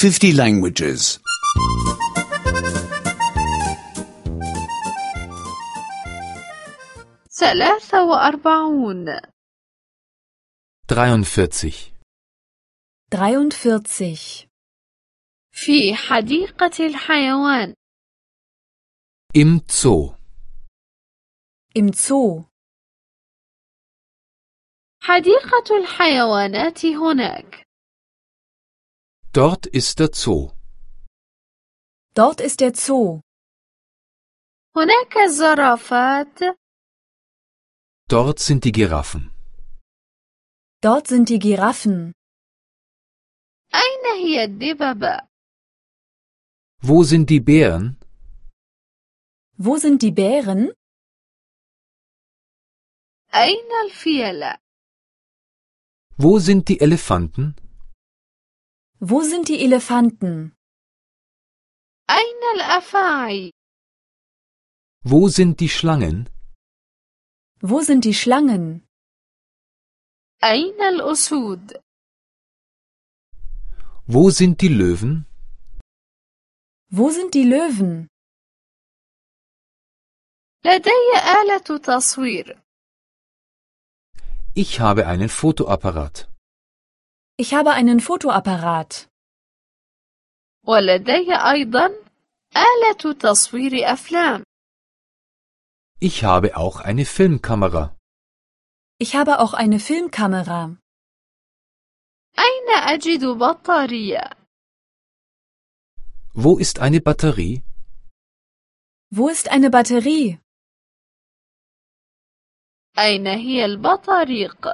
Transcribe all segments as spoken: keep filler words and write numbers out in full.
fifty languages. ثلاثة وأربعون. dreiundvierzig. dreiundvierzig. في حديقة الحيوان. Im Zoo. Im Zoo. حديقة الحيوانات هناك. Dort ist der Zoo. Dort ist der Zoo. هناك الزرافات. Dort sind die Giraffen. Dort sind die Giraffen. أين هي الدببة؟ Wo sind die Bären? Wo sind die Bären? أين الفيلة؟ Wo sind die Elefanten? Wo sind die Elefanten? أين الأفاعي؟ Wo sind die Schlangen? Wo sind die Schlangen? أين الأسود؟ Wo sind die Löwen? Wo sind die Löwen? لدي آلة تصوير. Ich habe einen Fotoapparat. Ich habe einen Fotoapparat. ولدي أيضا آلة تصوير أفلام. Ich habe auch eine Filmkamera. Ich habe auch eine Filmkamera. أين أجد بطارية؟ Wo ist eine Batterie? Wo ist eine Batterie? أين هي البطاريق؟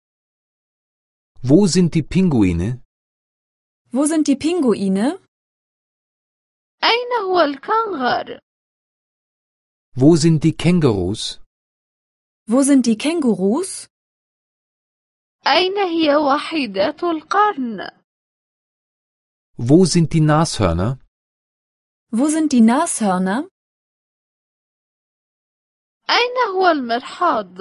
Wo sind die Pinguine? Wo sind die Pinguine? أين هو الكنغر؟ Wo sind die Kängurus? Wo sind die Kängurus? أين هي وحيدات القرن؟ Wo sind die Nashörner? Wo sind die Nashörner? أين هو المرحاض؟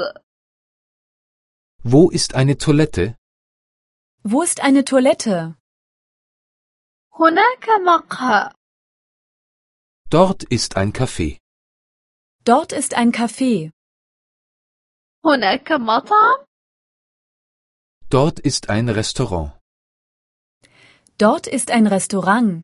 Wo ist eine Toilette? Wo ist eine Toilette? هناك مقهى. Dort ist ein Café. Dort ist ein Café. هناك مطعم. Dort ist ein Restaurant. Dort ist ein Restaurant.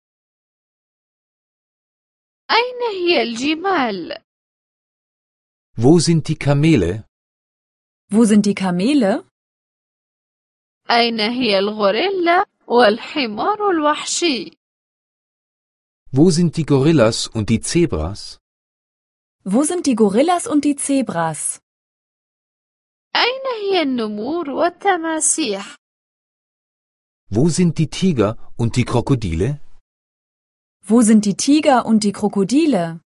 أين هي الجمال؟ Wo sind die Kamele? Wo sind die Kamele? أين هي الغوريلا والحمار الوحشي؟ Wo sind die Gorillas und die Zebras? Wo sind die Gorillas und die Zebras? أين هي النمور والتماسيح؟ Wo sind die Tiger und die Krokodile? Wo sind die Tiger und die Krokodile?